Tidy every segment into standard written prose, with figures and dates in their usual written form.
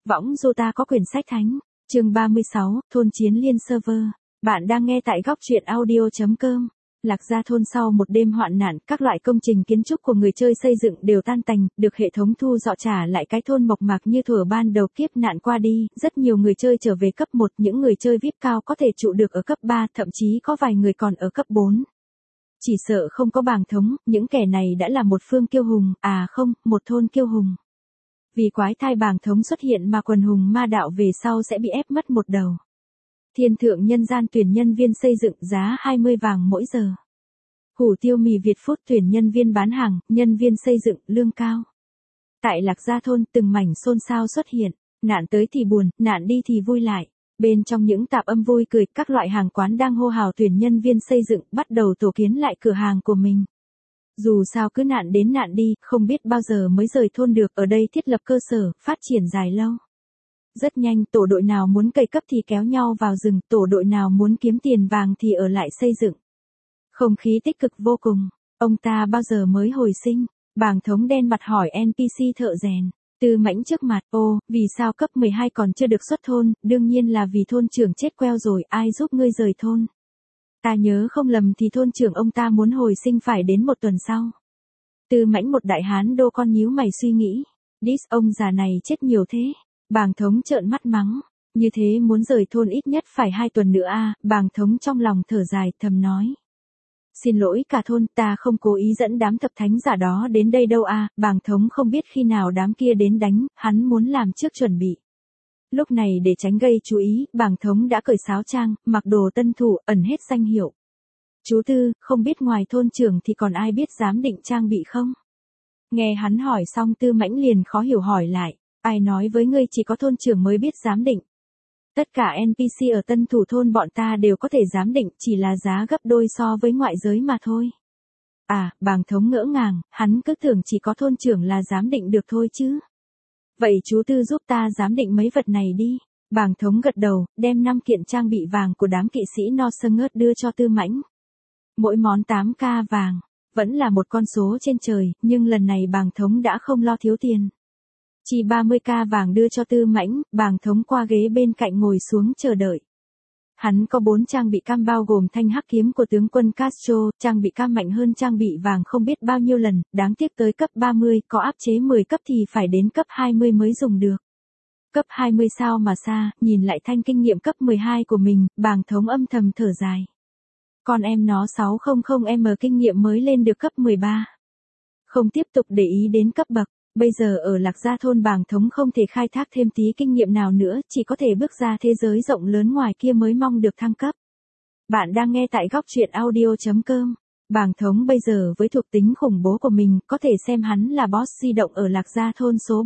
Võng du ta có quyển sách thánh. Chương 36, thôn chiến liên server. Bạn đang nghe tại góc truyện audio.com. Lạc Gia thôn sau một đêm hoạn nạn, các loại công trình kiến trúc của người chơi xây dựng đều tan tành, được hệ thống thu dọn trả lại cái thôn mộc mạc như thuở ban đầu kiếp nạn qua đi, rất nhiều người chơi trở về cấp 1, những người chơi VIP cao có thể trụ được ở cấp 3, thậm chí có vài người còn ở cấp 4. Chỉ sợ không có bàng thống, những kẻ này đã là một phương kiêu hùng, một thôn kiêu hùng. Vì quái thai bàng thống xuất hiện mà quần hùng ma đạo về sau sẽ bị ép mất một đầu. Thiên thượng nhân gian tuyển nhân viên xây dựng giá 20 vàng mỗi giờ. Hủ tiếu mì Việt Food tuyển nhân viên bán hàng, nhân viên xây dựng, lương cao. Tại Lạc Gia thôn từng mảnh xôn xao xuất hiện, nạn tới thì buồn, nạn đi thì vui lại. Bên trong những tạp âm vui cười, các loại hàng quán đang hô hào tuyển nhân viên xây dựng, bắt đầu tổ kiến lại cửa hàng của mình. Dù sao cứ nạn đến nạn đi, không biết bao giờ mới rời thôn được, ở đây thiết lập cơ sở, phát triển dài lâu. Rất nhanh, tổ đội nào muốn cày cấp thì kéo nhau vào rừng, tổ đội nào muốn kiếm tiền vàng thì ở lại xây dựng. Không khí tích cực vô cùng. Ông ta bao giờ mới hồi sinh? Bàng thống đen mặt hỏi NPC thợ rèn. Tư Mãnh trước mặt, vì sao cấp 12 còn chưa được xuất thôn, đương nhiên là vì thôn trưởng chết queo rồi, ai giúp ngươi rời thôn. Ta nhớ không lầm thì thôn trưởng ông ta muốn hồi sinh phải đến một tuần sau. Tư Mãnh một đại hán đô con nhíu mày suy nghĩ. Ông già này chết nhiều thế. Bàng thống trợn mắt mắng. Như thế muốn rời thôn ít nhất phải 2 tuần nữa à, bàng thống trong lòng thở dài thầm nói. Xin lỗi cả thôn, ta không cố ý dẫn đám thập thánh giả đó đến đây đâu à, bàng thống không biết khi nào đám kia đến đánh, hắn muốn làm trước chuẩn bị. Lúc này để tránh gây chú ý, bàng thống đã cởi sáo trang, mặc đồ tân thủ, ẩn hết danh hiệu. Chú Tư, không biết ngoài thôn trưởng thì còn ai biết giám định trang bị không? Nghe hắn hỏi xong Tư Mãnh liền khó hiểu hỏi lại, ai nói với ngươi chỉ có thôn trưởng mới biết giám định? Tất cả NPC ở tân thủ thôn bọn ta đều có thể giám định, chỉ là giá gấp đôi so với ngoại giới mà thôi. Bàng thống ngỡ ngàng, hắn cứ tưởng chỉ có thôn trưởng là giám định được thôi chứ. Vậy chú Tư giúp ta giám định mấy vật này đi. Bàng thống gật đầu, đem 5 kiện trang bị vàng của đám kỵ sĩ No Sơ đưa cho Tư Mãnh. Mỗi món 8k vàng, vẫn là một con số trên trời, nhưng lần này bàng thống đã không lo thiếu tiền. Chỉ 30k vàng đưa cho Tư Mãnh, bàng thống qua ghế bên cạnh ngồi xuống chờ đợi. Hắn có 4 trang bị cam bao gồm thanh hắc kiếm của tướng quân Castro, trang bị cam mạnh hơn trang bị vàng không biết bao nhiêu lần, đáng tiếc tới cấp 30, có áp chế 10 cấp thì phải đến cấp 20 mới dùng được. Cấp 20 sao mà xa, nhìn lại thanh kinh nghiệm cấp 12 của mình, bàng thống âm thầm thở dài. Con em nó 600M kinh nghiệm mới lên được cấp 13. Không tiếp tục để ý đến cấp bậc. Bây giờ ở Lạc Gia thôn bàng thống không thể khai thác thêm tí kinh nghiệm nào nữa, chỉ có thể bước ra thế giới rộng lớn ngoài kia mới mong được thăng cấp. Bạn đang nghe tại góc truyện audio.com. Bàng thống bây giờ với thuộc tính khủng bố của mình, có thể xem hắn là boss di động ở Lạc Gia thôn số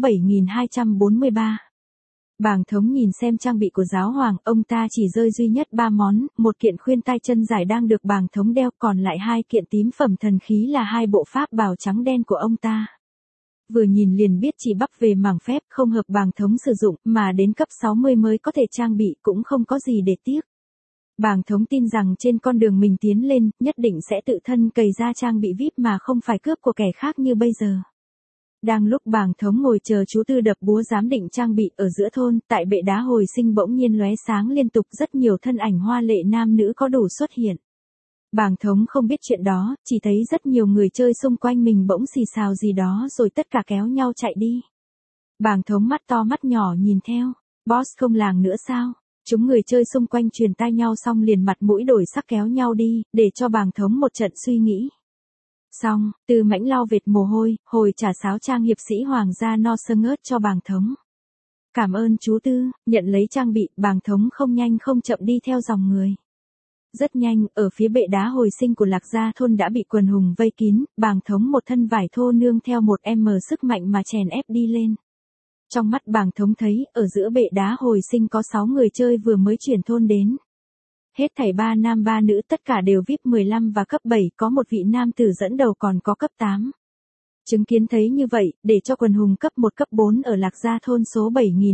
7243. Bàng thống nhìn xem trang bị của giáo hoàng, ông ta chỉ rơi duy nhất 3 món, một kiện khuyên tai chân dài đang được bàng thống đeo, còn lại 2 kiện tím phẩm thần khí là 2 bộ pháp bào trắng đen của ông ta. Vừa nhìn liền biết chỉ bắp về mảng phép, không hợp bàng thống sử dụng, mà đến cấp 60 mới có thể trang bị, cũng không có gì để tiếc. Bàng thống tin rằng trên con đường mình tiến lên, nhất định sẽ tự thân cày ra trang bị VIP mà không phải cướp của kẻ khác như bây giờ. Đang lúc bàng thống ngồi chờ chú Tư đập búa giám định trang bị ở giữa thôn, tại bệ đá hồi sinh bỗng nhiên lóe sáng liên tục, rất nhiều thân ảnh hoa lệ nam nữ có đủ xuất hiện. Bàng thống không biết chuyện đó, chỉ thấy rất nhiều người chơi xung quanh mình bỗng xì xào gì đó rồi tất cả kéo nhau chạy đi. Bàng thống mắt to mắt nhỏ nhìn theo, boss không làng nữa sao? Chúng người chơi xung quanh truyền tai nhau xong liền mặt mũi đổi sắc kéo nhau đi, để cho bàng thống một trận suy nghĩ. Xong, Tư Mãnh lau vệt mồ hôi, hồi trả sáo trang hiệp sĩ hoàng gia No Sơ cho bàng thống. Cảm ơn chú Tư, nhận lấy trang bị, bàng thống không nhanh không chậm đi theo dòng người. Rất nhanh, ở phía bệ đá hồi sinh của Lạc Gia thôn đã bị quần hùng vây kín, bàng thống một thân vải thô nương theo 1M sức mạnh mà chèn ép đi lên. Trong mắt bàng thống thấy, ở giữa bệ đá hồi sinh có 6 người chơi vừa mới chuyển thôn đến. Hết thảy 3 nam 3 nữ tất cả đều VIP 15 và cấp 7, có một vị nam tử dẫn đầu còn có cấp 8. Chứng kiến thấy như vậy, để cho quần hùng cấp 1 cấp 4 ở Lạc Gia thôn số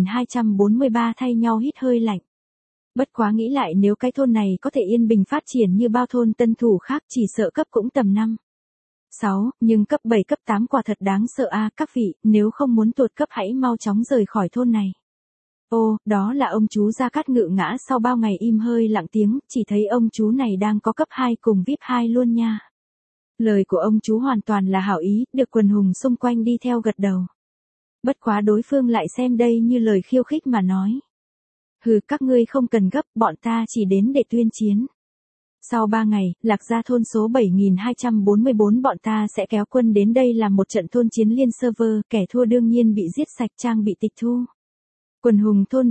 7243 thay nhau hít hơi lạnh. Bất quá nghĩ lại nếu cái thôn này có thể yên bình phát triển như bao thôn tân thủ khác chỉ sợ cấp cũng tầm 5. 6, nhưng cấp 7 cấp 8 quả thật đáng sợ a các vị, nếu không muốn tuột cấp hãy mau chóng rời khỏi thôn này. Ô, đó là ông chú Gia Cát Ngự ngã sau bao ngày im hơi lặng tiếng, chỉ thấy ông chú này đang có cấp 2 cùng VIP 2 luôn nha. Lời của ông chú hoàn toàn là hảo ý, được quần hùng xung quanh đi theo gật đầu. Bất quá đối phương lại xem đây như lời khiêu khích mà nói. Hừ, các ngươi không cần gấp, bọn ta chỉ đến để tuyên chiến. Sau 3 ngày, Lạc Gia thôn số 7244 bọn ta sẽ kéo quân đến đây làm một trận thôn chiến liên server, kẻ thua đương nhiên bị giết sạch, trang bị tịch thu. Quần hùng thôn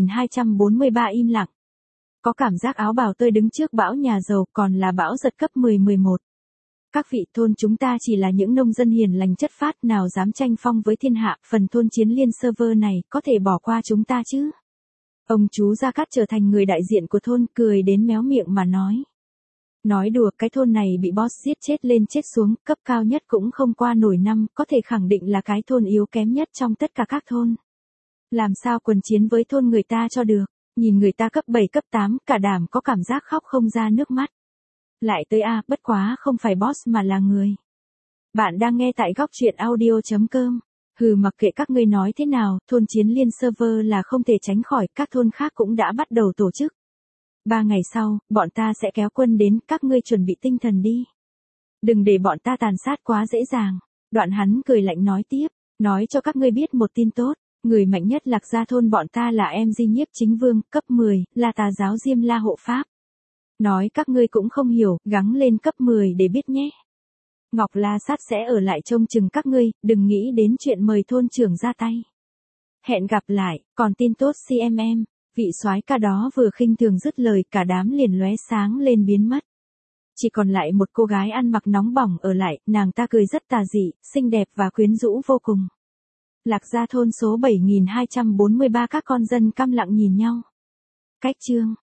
7243 im lặng. Có cảm giác áo bào tơi đứng trước bão nhà giàu, còn là bão giật cấp 10-11. Các vị, thôn chúng ta chỉ là những nông dân hiền lành chất phác, nào dám tranh phong với thiên hạ, phần thôn chiến liên server này có thể bỏ qua chúng ta chứ. Ông chú Gia Cát trở thành người đại diện của thôn, cười đến méo miệng mà nói. Nói đùa, cái thôn này bị boss giết chết lên chết xuống, cấp cao nhất cũng không qua nổi năm, có thể khẳng định là cái thôn yếu kém nhất trong tất cả các thôn. Làm sao quần chiến với thôn người ta cho được, nhìn người ta cấp 7 cấp 8, cả đảm có cảm giác khóc không ra nước mắt. Lại tới a, bất quá không phải boss mà là người. Bạn đang nghe tại góc truyện audio.com. Hừ, mặc kệ các ngươi nói thế nào, thôn chiến liên server là không thể tránh khỏi, các thôn khác cũng đã bắt đầu tổ chức. 3 ngày sau, bọn ta sẽ kéo quân đến, các ngươi chuẩn bị tinh thần đi. Đừng để bọn ta tàn sát quá dễ dàng. Đoạn hắn cười lạnh nói tiếp, nói cho các ngươi biết một tin tốt. Người mạnh nhất Lạc Gia thôn bọn ta là em Di Nhiếp Chính Vương, cấp 10, là tà giáo Diêm La hộ pháp. Nói các ngươi cũng không hiểu, gắng lên cấp 10 để biết nhé. Ngọc La Sát sẽ ở lại trông chừng các ngươi, đừng nghĩ đến chuyện mời thôn trưởng ra tay. Hẹn gặp lại, còn tin tốt CMM, vị soái ca đó vừa khinh thường dứt lời, cả đám liền lóe sáng lên biến mất. Chỉ còn lại một cô gái ăn mặc nóng bỏng ở lại, nàng ta cười rất tà dị, xinh đẹp và quyến rũ vô cùng. Lạc Gia thôn số 7243 các con dân câm lặng nhìn nhau. Cách chương